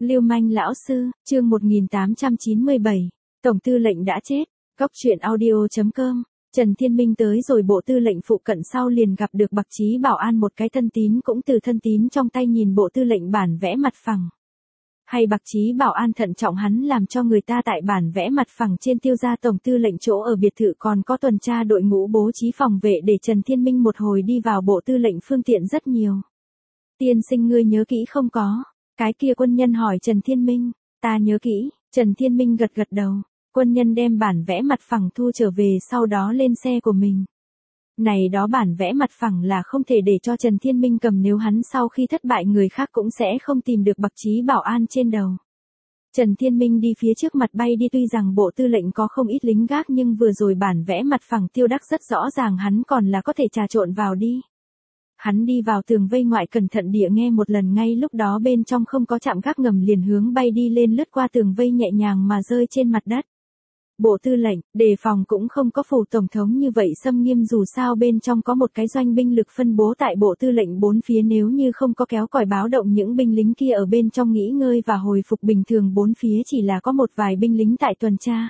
Lưu manh lão sư, chương 1897. Tổng tư lệnh đã chết. Góc truyện audio.com. Trần Thiên Minh tới rồi bộ tư lệnh phụ cận sau liền gặp được Bạc Chí Bảo An, một cái thân tín cũng từ thân tín trong tay nhìn bộ tư lệnh bản vẽ mặt phẳng. Hay Bạc Chí Bảo An thận trọng hắn làm cho người ta tại bản vẽ mặt phẳng trên tiêu ra tổng tư lệnh chỗ ở biệt thự còn có tuần tra đội ngũ bố trí phòng vệ để Trần Thiên Minh một hồi đi vào bộ tư lệnh phương tiện rất nhiều. Tiên sinh ngươi nhớ kỹ không có? Cái kia quân nhân hỏi Trần Thiên Minh. Ta nhớ kỹ. Trần Thiên Minh gật gật đầu. Quân nhân đem bản vẽ mặt phẳng thu trở về, sau đó lên xe của mình. Này đó bản vẽ mặt phẳng là không thể để cho Trần Thiên Minh cầm, nếu hắn sau khi thất bại người khác cũng sẽ không tìm được Bạc Chí Bảo An trên đầu. Trần Thiên Minh đi phía trước mặt bay đi, tuy rằng bộ tư lệnh có không ít lính gác nhưng vừa rồi bản vẽ mặt phẳng tiêu đắc rất rõ ràng, hắn còn là có thể trà trộn vào đi. Hắn đi vào tường vây ngoại cẩn thận địa nghe một lần, ngay lúc đó bên trong không có chạm gác ngầm, liền hướng bay đi lên, lướt qua tường vây nhẹ nhàng mà rơi trên mặt đất. Bộ tư lệnh, đề phòng cũng không có phủ tổng thống như vậy xâm nghiêm, dù sao bên trong có một cái doanh binh lực phân bố tại bộ tư lệnh bốn phía, nếu như không có kéo còi báo động những binh lính kia ở bên trong nghỉ ngơi và hồi phục, bình thường bốn phía chỉ là có một vài binh lính tại tuần tra.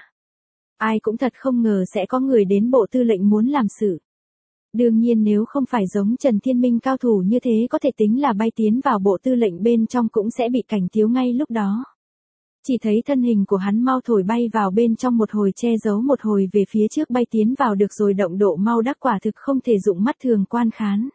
Ai cũng thật không ngờ sẽ có người đến bộ tư lệnh muốn làm sự. Đương nhiên nếu không phải giống Trần Thiên Minh cao thủ như thế, có thể tính là bay tiến vào bộ tư lệnh bên trong cũng sẽ bị cảnh thiếu ngay lúc đó. Chỉ thấy thân hình của hắn mau thổi bay vào bên trong, một hồi che giấu một hồi về phía trước bay tiến vào được rồi, động độ mau đắc quả thực không thể dụng mắt thường quan khán.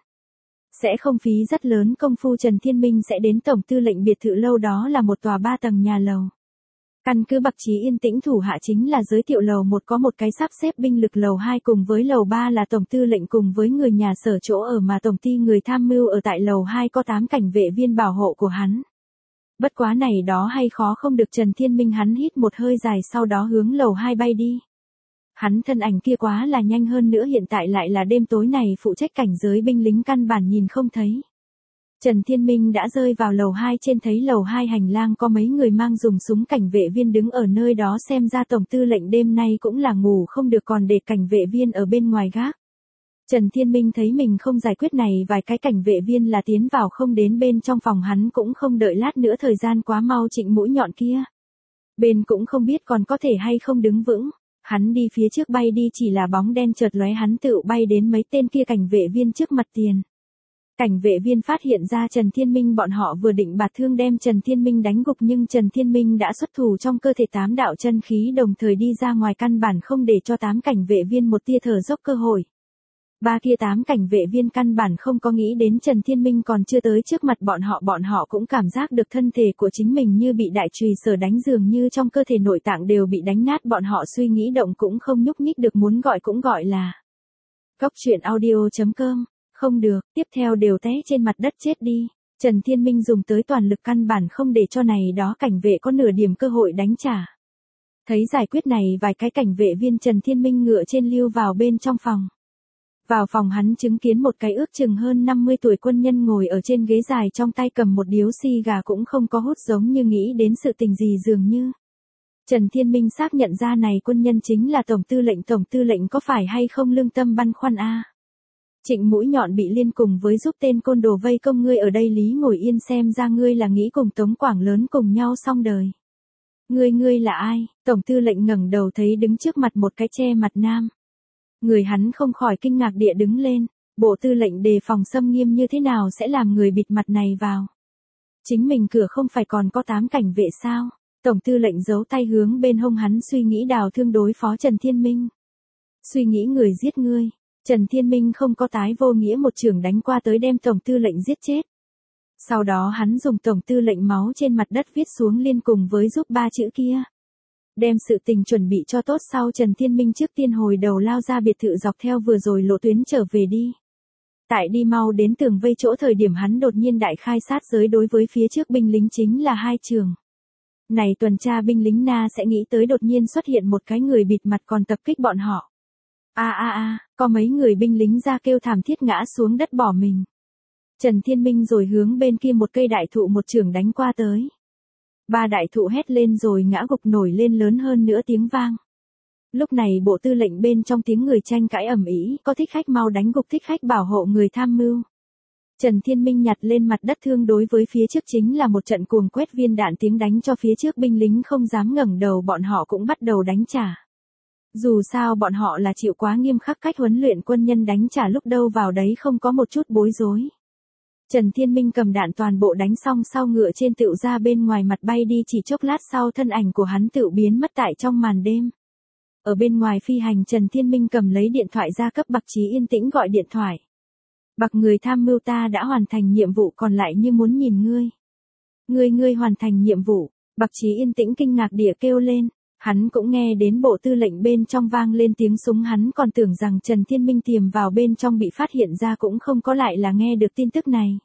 Sẽ không phí rất lớn công phu Trần Thiên Minh sẽ đến tổng tư lệnh biệt thự lâu, đó là một tòa 3 tầng nhà lầu. Căn cứ Bạc Chí yên tĩnh thủ hạ chính là giới thiệu, lầu 1 có một cái sắp xếp binh lực, lầu 2 cùng với lầu 3 là tổng tư lệnh cùng với người nhà sở chỗ ở, mà tổng ty người tham mưu ở tại lầu 2 có 8 cảnh vệ viên bảo hộ của hắn. Bất quá này đó hay khó không được Trần Thiên Minh, hắn hít một hơi dài sau đó hướng lầu 2 bay đi. Hắn thân ảnh kia quá là nhanh, hơn nữa hiện tại lại là đêm tối này, phụ trách cảnh giới binh lính căn bản nhìn không thấy. Trần Thiên Minh đã rơi vào lầu 2 trên, thấy lầu 2 hành lang có mấy người mang dùng súng cảnh vệ viên đứng ở nơi đó, xem ra tổng tư lệnh đêm nay cũng là ngủ không được, còn để cảnh vệ viên ở bên ngoài gác. Trần Thiên Minh thấy mình không giải quyết này vài cái cảnh vệ viên là tiến vào không đến bên trong phòng, hắn cũng không đợi lát nữa, thời gian quá mau, trịnh mũi nhọn kia bên cũng không biết còn có thể hay không đứng vững. Hắn đi phía trước bay đi, chỉ là bóng đen chợt lóe, hắn tự bay đến mấy tên kia cảnh vệ viên trước mặt tiền. Cảnh vệ viên phát hiện ra Trần Thiên Minh, bọn họ vừa định bạt thương đem Trần Thiên Minh đánh gục, nhưng Trần Thiên Minh đã xuất thủ, trong cơ thể 8 đạo chân khí đồng thời đi ra ngoài, căn bản không để cho 8 cảnh vệ viên một tia thở dốc cơ hội. Ba kia 8 cảnh vệ viên căn bản không có nghĩ đến Trần Thiên Minh còn chưa tới trước mặt bọn họ cũng cảm giác được thân thể của chính mình như bị đại chùy sở đánh, dường như trong cơ thể nội tạng đều bị đánh nát, bọn họ suy nghĩ động cũng không nhúc nhích được, muốn gọi cũng gọi là. Góc truyện audio.com. Không được, tiếp theo đều té trên mặt đất chết đi. Trần Thiên Minh dùng tới toàn lực, căn bản không để cho này đó cảnh vệ có nửa điểm cơ hội đánh trả. Thấy giải quyết này vài cái cảnh vệ viên, Trần Thiên Minh ngựa trên lưu vào bên trong phòng. Vào phòng hắn chứng kiến một cái ước chừng hơn 50 tuổi quân nhân ngồi ở trên ghế dài, trong tay cầm một điếu xì gà, cũng không có hút, giống như nghĩ đến sự tình gì dường như. Trần Thiên Minh xác nhận ra này quân nhân chính là tổng tư lệnh có phải hay không lương tâm băn khoăn a? Trịnh mũi nhọn bị liên cùng với giúp tên côn đồ vây công, ngươi ở đây lý ngồi yên, xem ra ngươi là nghĩ cùng Tống Quảng Lớn cùng nhau xong đời. Ngươi là ai? Tổng tư lệnh ngẩng đầu thấy đứng trước mặt một cái che mặt nam. Người hắn không khỏi kinh ngạc địa đứng lên, bộ tư lệnh đề phòng xâm nghiêm như thế nào sẽ làm người bịt mặt này vào? Chính mình cửa không phải còn có 8 cảnh vệ sao? Tổng tư lệnh giấu tay hướng bên hông, hắn suy nghĩ đào thương đối phó Trần Thiên Minh. Suy nghĩ người giết ngươi. Trần Thiên Minh không có tái vô nghĩa, một chưởng đánh qua tới đem tổng tư lệnh giết chết. Sau đó hắn dùng tổng tư lệnh máu trên mặt đất viết xuống liên cùng với giúp 3 chữ kia. Đem sự tình chuẩn bị cho tốt sau, Trần Thiên Minh trước tiên hồi đầu lao ra biệt thự, dọc theo vừa rồi lộ tuyến trở về đi. Tại đi mau đến tường vây chỗ thời điểm, hắn đột nhiên đại khai sát giới đối với phía trước binh lính, chính là 2 trường. Này tuần tra binh lính na sẽ nghĩ tới đột nhiên xuất hiện một cái người bịt mặt còn tập kích bọn họ. Có mấy người binh lính ra kêu thảm thiết ngã xuống đất bỏ mình. Trần Thiên Minh rồi hướng bên kia một cây đại thụ một chưởng đánh qua tới. 3 đại thụ hét lên rồi ngã gục, nổi lên lớn hơn nữa tiếng vang. Lúc này bộ tư lệnh bên trong tiếng người tranh cãi ầm ĩ, có thích khách mau đánh gục thích khách, bảo hộ người tham mưu. Trần Thiên Minh nhặt lên mặt đất thương đối với phía trước chính là một trận cuồng quét viên đạn tiếng đánh cho phía trước binh lính không dám ngẩng đầu, bọn họ cũng bắt đầu đánh trả. Dù sao bọn họ là chịu quá nghiêm khắc cách huấn luyện quân nhân đánh trả lúc đâu vào đấy không có một chút bối rối. Trần Thiên Minh cầm đạn toàn bộ đánh xong sau ngựa trên tựu ra bên ngoài mặt bay đi, chỉ chốc lát sau thân ảnh của hắn tựu biến mất tại trong màn đêm. Ở bên ngoài phi hành, Trần Thiên Minh cầm lấy điện thoại ra cấp Bạc Chí yên tĩnh gọi điện thoại. Bạc người tham mưu, ta đã hoàn thành nhiệm vụ, còn lại như muốn nhìn ngươi. Ngươi hoàn thành nhiệm vụ, Bạc Chí yên tĩnh kinh ngạc địa kêu lên. Hắn cũng nghe đến bộ tư lệnh bên trong vang lên tiếng súng, hắn còn tưởng rằng Trần Thiên Minh tiềm vào bên trong bị phát hiện ra, cũng không có lại là nghe được tin tức này.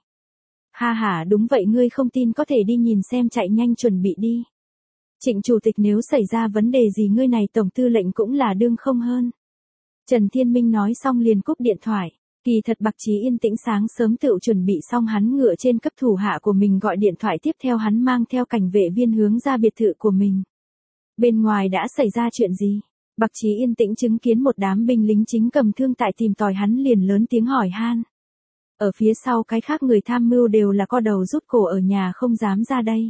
Ha ha, đúng vậy, ngươi không tin có thể đi nhìn xem, chạy nhanh chuẩn bị đi. Trịnh chủ tịch nếu xảy ra vấn đề gì ngươi này tổng tư lệnh cũng là đương không hơn. Trần Thiên Minh nói xong liền cúp điện thoại. Kỳ thật Bạc Chí yên tĩnh sáng sớm tự chuẩn bị xong, hắn ngựa trên cấp thủ hạ của mình gọi điện thoại, tiếp theo hắn mang theo cảnh vệ viên hướng ra biệt thự của mình. Bên ngoài đã xảy ra chuyện gì? Bạc Chí yên tĩnh chứng kiến một đám binh lính chính cầm thương tại tìm tòi, hắn liền lớn tiếng hỏi han. Ở phía sau cái khác người tham mưu đều là co đầu rút cổ ở nhà không dám ra đây.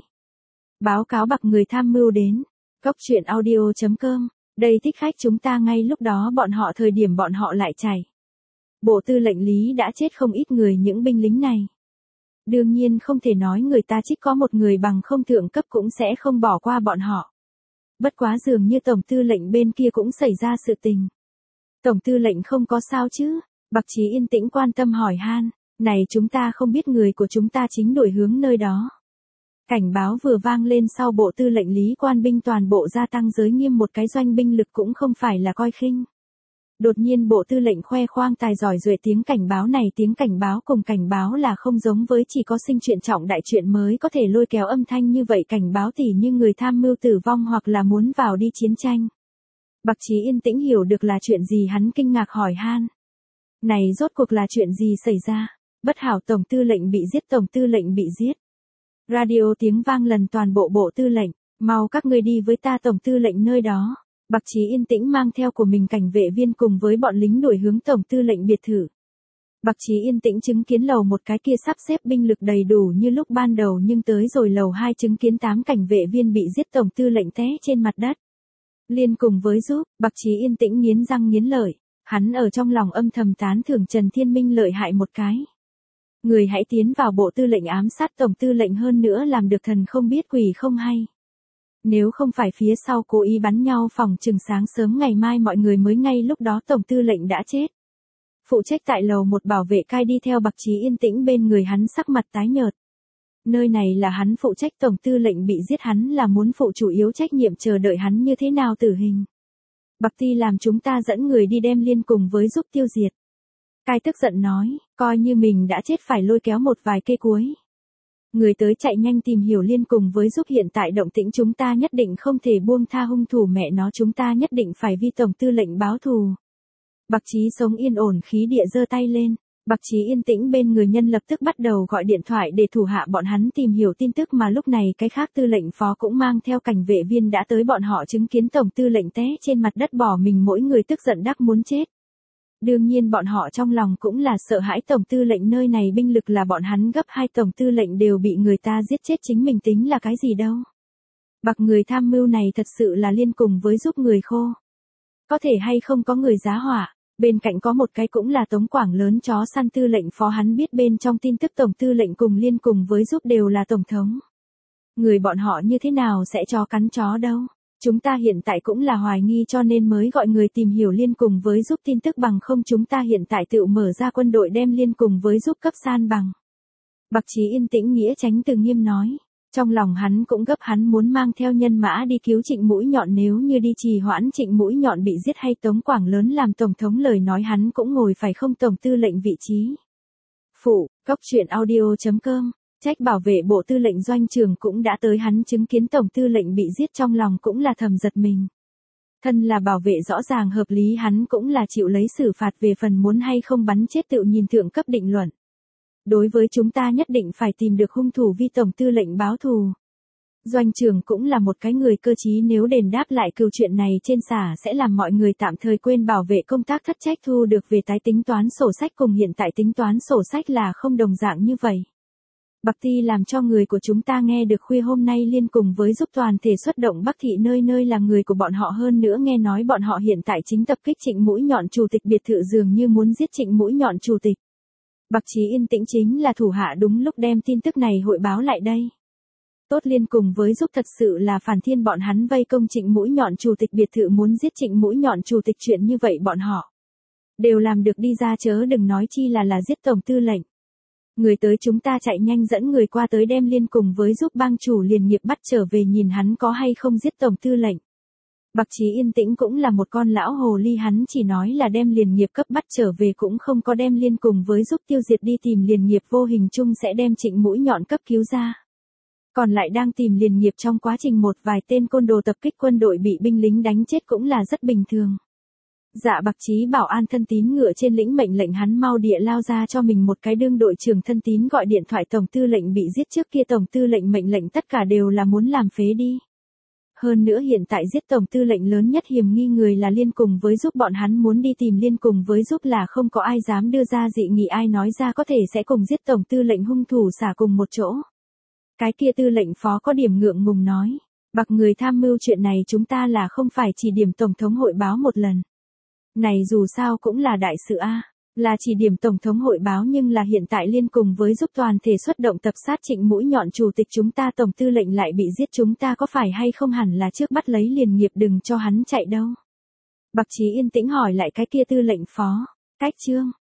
Báo cáo Bạc người tham mưu đến. Cóc truyện audio.com. Đây thích khách chúng ta, ngay lúc đó bọn họ thời điểm bọn họ lại chạy. Bộ tư lệnh Lý đã chết không ít người, những binh lính này. Đương nhiên không thể nói người ta trích có một người, bằng không thượng cấp cũng sẽ không bỏ qua bọn họ. Bất quá dường như tổng tư lệnh bên kia cũng xảy ra sự tình. Tổng tư lệnh không có sao chứ? Bạc Chí yên tĩnh quan tâm hỏi han. Này, chúng ta không biết, người của chúng ta chính đổi hướng nơi đó. Cảnh báo vừa vang lên sau, bộ tư lệnh Lý quan binh toàn bộ gia tăng giới nghiêm, một cái doanh binh lực cũng không phải là coi khinh. Đột nhiên bộ tư lệnh khoe khoang tài giỏi duệ, tiếng cảnh báo này, tiếng cảnh báo cùng cảnh báo là không giống với chỉ có sinh chuyện trọng đại chuyện mới có thể lôi kéo âm thanh như vậy, cảnh báo tỉ như người tham mưu tử vong hoặc là muốn vào đi chiến tranh. Bạc Chí yên tĩnh hiểu được là chuyện gì, hắn kinh ngạc hỏi han. Này rốt cuộc là chuyện gì xảy ra? Bất hảo, tổng tư lệnh bị giết, tổng tư lệnh bị giết. Radio tiếng vang lần toàn bộ bộ tư lệnh, mau các ngươi đi với ta tổng tư lệnh nơi đó. Bạc Chí yên tĩnh mang theo của mình cảnh vệ viên cùng với bọn lính đuổi hướng tổng tư lệnh biệt thự. Bạc Chí yên tĩnh chứng kiến lầu một cái kia sắp xếp binh lực đầy đủ như lúc ban đầu, nhưng tới rồi lầu 2 chứng kiến 8 cảnh vệ viên bị giết, tổng tư lệnh té trên mặt đất. Liên cùng với giúp, Bạc Chí yên tĩnh nghiến răng nghiến lợi, hắn ở trong lòng âm thầm tán thưởng Trần Thiên Minh lợi hại một cái. Người hãy tiến vào bộ tư lệnh ám sát tổng tư lệnh, hơn nữa làm được thần không biết quỷ không hay. Nếu không phải phía sau cố ý bắn nhau, phòng chừng sáng sớm ngày mai mọi người mới ngay lúc đó tổng tư lệnh đã chết. Phụ trách tại lầu một bảo vệ cai đi theo Bạc Chí yên tĩnh bên người, hắn sắc mặt tái nhợt. Nơi này là hắn phụ trách, tổng tư lệnh bị giết, hắn là muốn phụ chủ yếu trách nhiệm, chờ đợi hắn như thế nào tử hình. Bạc Ti làm chúng ta dẫn người đi đem Liên cùng với giúp tiêu diệt. Cai tức giận nói, coi như mình đã chết phải lôi kéo một vài cây cuối. Người tới chạy nhanh tìm hiểu Liên cùng với giúp hiện tại động tĩnh, chúng ta nhất định không thể buông tha hung thủ, mẹ nó chúng ta nhất định phải vì tổng tư lệnh báo thù. Bạc Chí sống yên ổn khí địa giơ tay lên. Bạc Chí yên tĩnh bên người nhân lập tức bắt đầu gọi điện thoại để thủ hạ bọn hắn tìm hiểu tin tức, mà lúc này cái khác tư lệnh phó cũng mang theo cảnh vệ viên đã tới, bọn họ chứng kiến tổng tư lệnh té trên mặt đất bỏ mình, mỗi người tức giận đắc muốn chết. Đương nhiên bọn họ trong lòng cũng là sợ hãi, tổng tư lệnh nơi này binh lực là bọn hắn gấp 2, tổng tư lệnh đều bị người ta giết chết, chính mình tính là cái gì đâu. Bạc người tham mưu này thật sự là Liên cùng với giúp người khô. Có thể hay không có người giá hỏa, bên cạnh có một cái cũng là Tống Quảng lớn chó săn tư lệnh phó, hắn biết bên trong tin tức tổng tư lệnh cùng Liên cùng với giúp đều là tổng thống. Người bọn họ như thế nào sẽ cho cắn chó đâu. Chúng ta hiện tại cũng là hoài nghi cho nên mới gọi người tìm hiểu Liên cùng với giúp tin tức, bằng không chúng ta hiện tại tự mở ra quân đội đem Liên cùng với giúp cấp san bằng. Bạc Chí yên tĩnh nghĩa tránh từ nghiêm nói. Trong lòng hắn cũng gấp, hắn muốn mang theo nhân mã đi cứu Trịnh Mũi Nhọn, nếu như đi trì hoãn Trịnh Mũi Nhọn bị giết hay Tống Quảng lớn làm tổng thống lời nói, hắn cũng ngồi phải không tổng tư lệnh vị trí. Phụ, Cóc truyện audio.com. Trách bảo vệ bộ tư lệnh doanh trường cũng đã tới, hắn chứng kiến tổng tư lệnh bị giết trong lòng cũng là thầm giật mình. Thân là bảo vệ rõ ràng hợp lý, hắn cũng là chịu lấy xử phạt, về phần muốn hay không bắn chết tự nhìn thượng cấp định luận. Đối với chúng ta nhất định phải tìm được hung thủ, vi tổng tư lệnh báo thù. Doanh trưởng cũng là một cái người cơ trí, nếu đền đáp lại cừu chuyện này trên xả sẽ làm mọi người tạm thời quên bảo vệ công tác thất trách thu được về tái tính toán sổ sách cùng hiện tại tính toán sổ sách là không đồng dạng như vậy. Bạc Ti làm cho người của chúng ta nghe được khuya hôm nay liên cùng với giúp toàn thể xuất động Bắc Thị nơi nơi là người của bọn họ, hơn nữa nghe nói bọn họ hiện tại chính tập kích Trịnh Mũi Nhọn chủ tịch biệt thự, dường như muốn giết Trịnh Mũi Nhọn chủ tịch. Bạc Chí Yên Tĩnh chính là thủ hạ đúng lúc đem tin tức này hội báo lại đây. Tốt liên cùng với giúp thật sự là phản thiên, bọn hắn vây công Trịnh Mũi Nhọn chủ tịch biệt thự muốn giết Trịnh Mũi Nhọn chủ tịch, chuyện như vậy bọn họ đều làm được đi ra, chớ đừng nói chi là giết tổng tư lệnh. Người tới chúng ta chạy nhanh dẫn người qua tới đem liên cùng với giúp bang chủ liền nghiệp bắt trở về, nhìn hắn có hay không giết tổng tư lệnh. Bạc Chí Yên Tĩnh cũng là một con lão hồ ly, hắn chỉ nói là đem liền nghiệp cấp bắt trở về, cũng không có đem liên cùng với giúp tiêu diệt đi tìm liền nghiệp, vô hình chung sẽ đem Trịnh Mũi Nhọn cấp cứu ra. Còn lại đang tìm liền nghiệp trong quá trình một vài tên côn đồ tập kích quân đội bị binh lính đánh chết cũng là rất bình thường. Dạ Bạc Chí Bảo An thân tín ngựa trên lĩnh mệnh lệnh, hắn mau địa lao ra cho mình một cái đương đội trưởng thân tín gọi điện thoại, tổng tư lệnh bị giết, trước kia tổng tư lệnh mệnh lệnh tất cả đều là muốn làm phế đi. Hơn nữa hiện tại giết tổng tư lệnh lớn nhất hiểm nghi người là liên cùng với giúp, bọn hắn muốn đi tìm liên cùng với giúp là không có ai dám đưa ra dị nghị, ai nói ra có thể sẽ cùng giết tổng tư lệnh hung thủ xả cùng một chỗ. Cái kia tư lệnh phó có điểm ngượng ngùng nói, Bạc người tham mưu chuyện này chúng ta là không phải chỉ điểm tổng thống hội báo một lần. Này dù sao cũng là đại sự a, là chỉ điểm tổng thống hội báo, nhưng là hiện tại liên cùng với giúp toàn thể xuất động tập sát Trịnh Mũi Nhọn chủ tịch chúng ta, tổng tư lệnh lại bị giết, chúng ta có phải hay không hẳn là trước bắt lấy liền nghiệp, đừng cho hắn chạy đâu. Bạc Chí Yên Tĩnh hỏi lại cái kia tư lệnh phó, cách trương,